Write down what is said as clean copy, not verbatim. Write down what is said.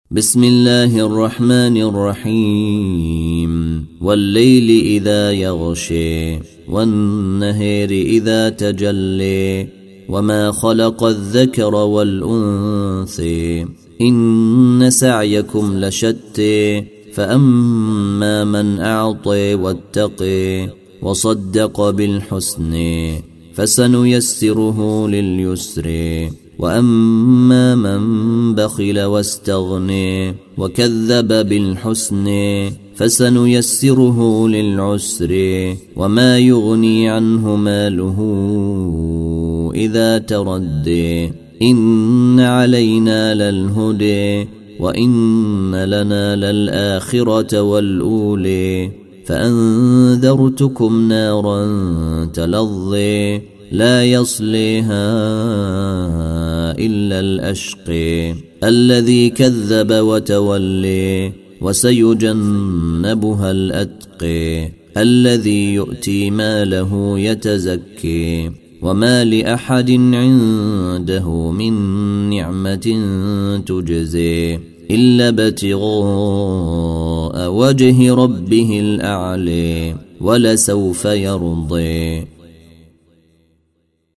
بسم الله الرحمن الرحيم والليل إذا يغشي والنهار إذا تجلي وما خلق الذكر والأنثى إن سعيكم لشتى فأما من أعطي واتقي وصدق بالحسن فسنيسره لليسر وأما من بخل واستغني وكذب بالحسن فسنيسره للعسر وما يغني عنه ماله إذا تردي إن علينا للهدي وإن لنا للآخرة والأولي فأنذرتكم نارا تلظي لا يصليها إلا الأشقي الذي كذب وتولي وسيجنبها الأتقي الذي يؤتي ماله يتزكي وما لأحد عنده من نعمة تجزي إلا ابتغاء وجه ربه الأعلى ولسوف يرضي